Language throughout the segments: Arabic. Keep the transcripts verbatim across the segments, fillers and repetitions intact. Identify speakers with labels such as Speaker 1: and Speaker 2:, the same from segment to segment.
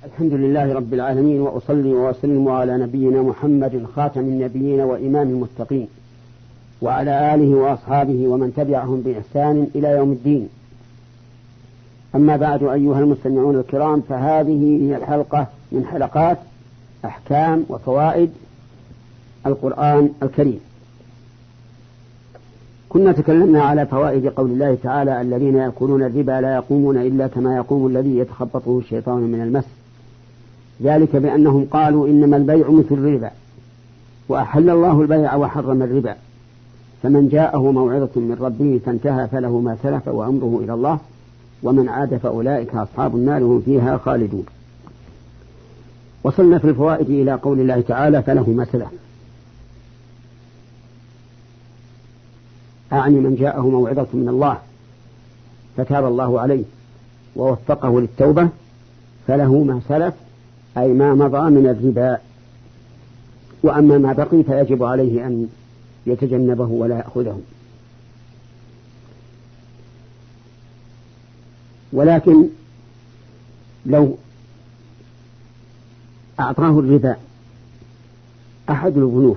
Speaker 1: الحمد لله رب العالمين، وأصلي وأسلم على نبينا محمد خاتم النبيين وإمام المتقين، وعلى آله وأصحابه ومن تبعهم بإحسان إلى يوم الدين. أما بعد، أيها المستمعون الكرام، فهذه هي الحلقة من حلقات أحكام وفوائد القرآن الكريم. كنا تكلمنا على فوائد قول الله تعالى: الذين يأكلون الربا لا يقومون إلا كما يقوم الذي يتخبطه الشيطان من المس، ذلك بأنهم قالوا إنما البيع مثل الربا، وأحل الله البيع وحرم الربا، فمن جاءه موعظة من ربه فانتهى فله ما سلف وأمره إلى الله، ومن عاد فأولئك أصحاب النار هم فيها خالدون. وصلنا في الفوائد إلى قول الله تعالى: فله ما سلف، أعني من جاءه موعظة من الله فتاب الله عليه ووفقه للتوبة فله ما سلف، أي ما مضى من الربا، وأما ما بقي فيجب عليه أن يتجنبه ولا يأخذه. ولكن لو أعطاه الربا أحد البنوك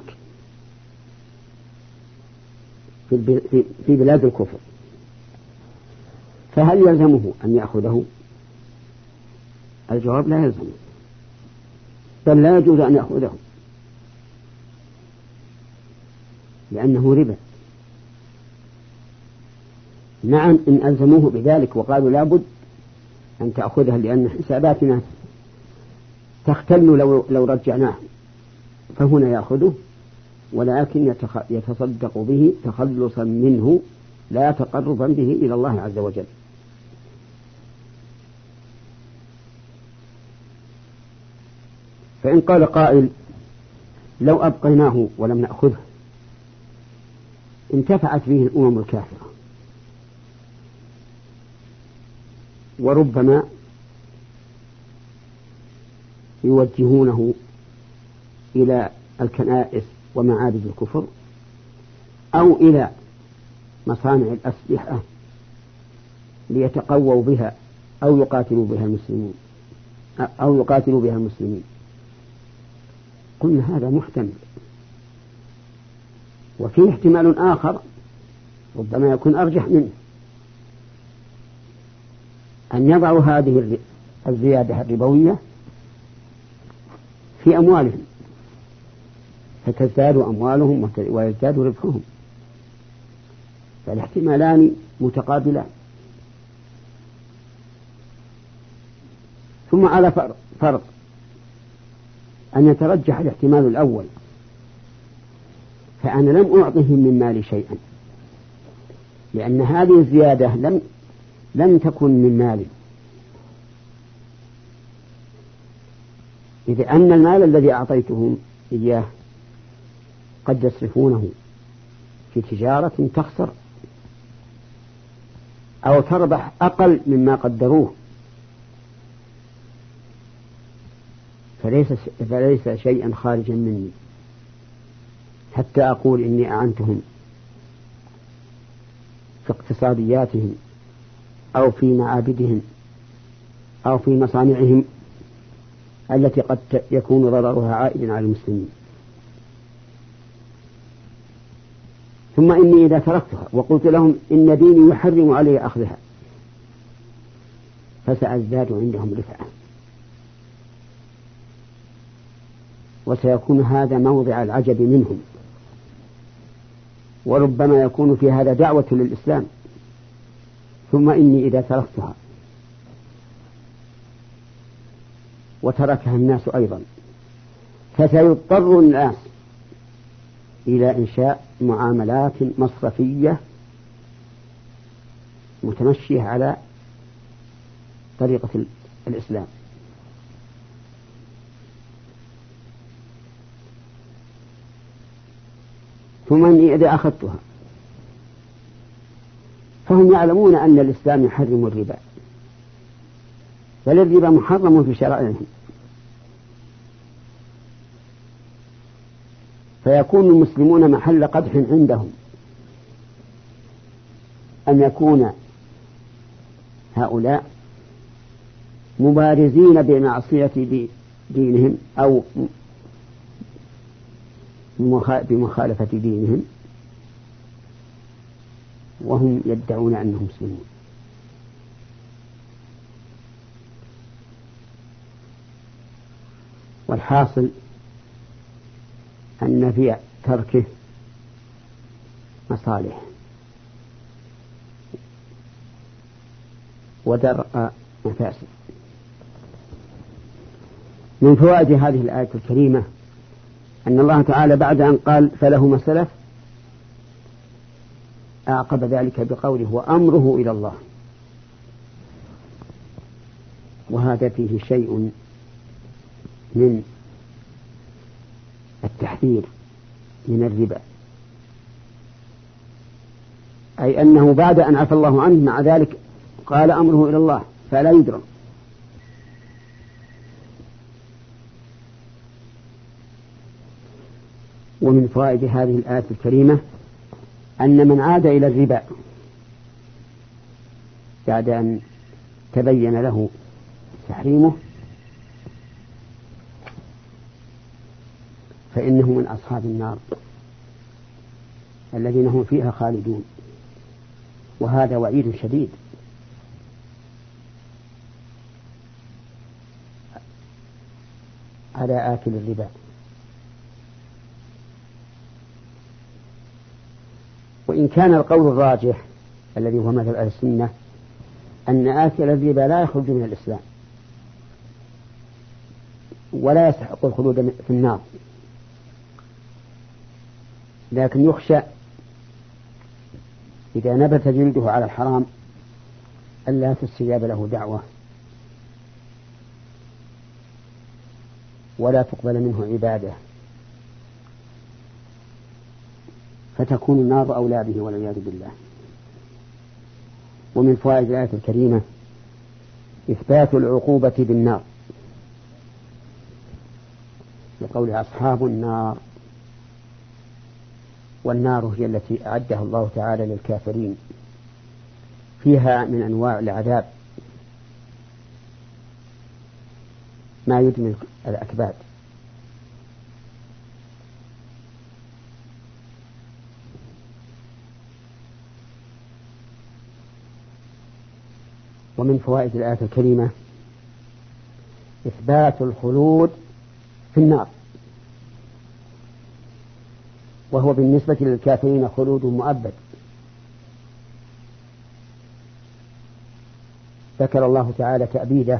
Speaker 1: في بلاد الكفر، فهل يلزمه أن يأخذه؟ الجواب: لا يلزمه، بل لا يجوز أن يأخذه، لأنه ربا. نعم، إن ألزموه بذلك وقالوا لابد أن تأخذها لأن حساباتنا تختل لو, لو رجعناه، فهنا يأخذه، ولكن يتصدق به تخلصا منه لا تقربا به إلى الله عز وجل. فإن قال قائل: لو أبقيناه ولم نأخذه انتفعت به الأمم الكافرة، وربما يوجهونه إلى الكنائس ومعابد الكفر أو إلى مصانع الأسلحة ليتقووا بها أو يقاتلوا بها المسلمين أو يقاتلوا بها المسلمين. قلنا هذا محتمل، وفيه احتمال آخر ربما يكون أرجح منه، أن يضعوا هذه الزيادة الربوية في أموالهم فتزداد أموالهم ويزداد ربحهم، فالاحتمالان متقابلان. ثم على فرق أن يترجح الاحتمال الأول، فأنا لم أعطهم من مالي شيئا، لأن هذه الزيادة لم لم تكن من مالي، إذ أن المال الذي أعطيتهم إياه قد يصرفونه في تجارة تخسر أو تربح أقل مما قدروه، فليس, فليس شيئا خارجا مني حتى أقول إني أعنتهم في اقتصادياتهم أو في معابدهم أو في مصانعهم التي قد يكون ضررها عائدا على المسلمين. ثم إني إذا تركتها وقلت لهم إن ديني يحرم علي أخذها فسأزداد عندهم رفعة، وسيكون هذا موضع العجب منهم، وربما يكون في هذا دعوة للإسلام. ثم إني إذا تركتها وتركها الناس أيضا فسيضطر الناس إلى إنشاء معاملات مصرفية متمشية على طريقة الإسلام. ثم إني إذا أخذتها فهم يعلمون أن الإسلام يحرم الربا، بل الربا محرم في شرائعهم، فيكون المسلمون محل قدح عندهم أن يكون هؤلاء مبارزين بمعصية دينهم أو بمخالفة دينهم وهم يدعون أنهم مسلمون. والحاصل أن في تركه مصالح ودرء مفاسد. من فوائد هذه الآية الكريمة أن الله تعالى بعد أن قال فله ما سلف أعقب ذلك بقوله وأمره إلى الله، وهذا فيه شيء من التحذير من الربا، أي أنه بعد أن عفى الله عنه مع ذلك قال أمره إلى الله فلا يدرى. ومن فوائد هذه الآية الكريمة أن من عاد إلى الربا بعد أن تبين له تحريمه فإنه من أصحاب النار الذين هم فيها خالدون، وهذا وعيد شديد على آكل الربا. وإن كان القول الراجح الذي هو مذهب أهل السنة أن آكل الربا لا يخرج من الإسلام ولا يستحق الخلود في النار، لكن يخشى إذا نبت جلده على الحرام ألا تستجاب له دعوة ولا تقبل منه عبادة فتكون النار أولى به والعياذ بالله. ومن فوائد الآية الكريمة إثبات العقوبة بالنار لقول أصحاب النار، والنار هي التي أعدها الله تعالى للكافرين، فيها من أنواع العذاب ما يدمي الأكباد. ومن فوائد الآية الكريمة إثبات الخلود في النار، وهو بالنسبة للكافرين خلود مؤبد. ذكر الله تعالى تأبيده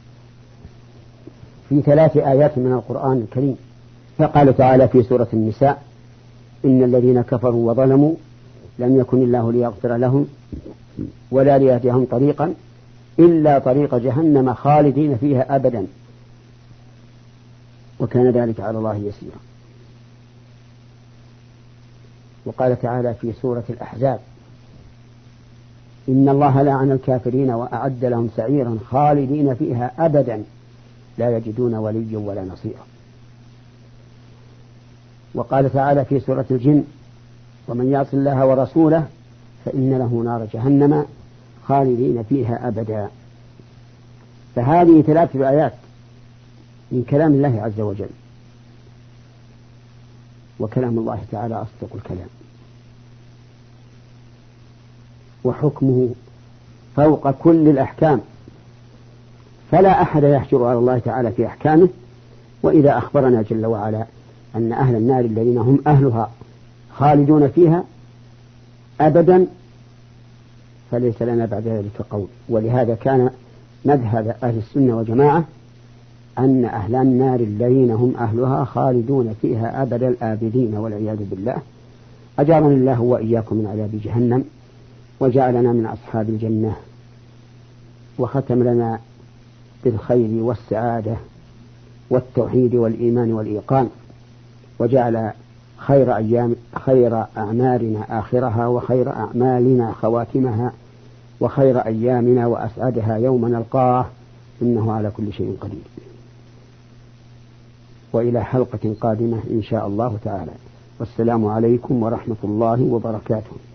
Speaker 1: في ثلاث آيات من القرآن الكريم، فقال تعالى في سورة النساء إن الذين كفروا وظلموا لم يكن الله ليغفر لهم ولا ليهديهم طريقا إلا طريق جهنم خالدين فيها أبدا وكان ذلك على الله يسيرا. وقال تعالى في سورة الأحزاب إن الله لعن الكافرين وأعد لهم سعيرا خالدين فيها أبدا لا يجدون وليا ولا نصيرا. وقال تعالى في سورة الجن ومن يعص الله ورسوله فإن له نار جهنم خالدين فيها أبدا. فهذه ثلاثة آيات من كلام الله عز وجل، وكلام الله تعالى أصدق الكلام، وحكمه فوق كل الأحكام، فلا أحد يحجر على الله تعالى في أحكامه. وإذا أخبرنا جل وعلا أن أهل النار الذين هم أهلها خالدون فيها أبدا فليس لنا بعد ذلك قول. ولهذا كان مذهب أهل السنة والجماعة أن أهل النار الذين هم أهلها خالدون فيها أبد الآبدين والعياذ بالله. أجارنا الله وإياكم من عذاب جهنم وجعلنا من أصحاب الجنة، وختم لنا بالخير والسعادة والتوحيد والإيمان والإيقان، وجعل خير أيام خير أعمالنا آخرها وخير أعمالنا خواتمها وخير أيامنا وأسعدها يوم نلقاه إنه على كل شيء قدير. وإلى حلقة قادمة إن شاء الله تعالى، والسلام عليكم ورحمة الله وبركاته.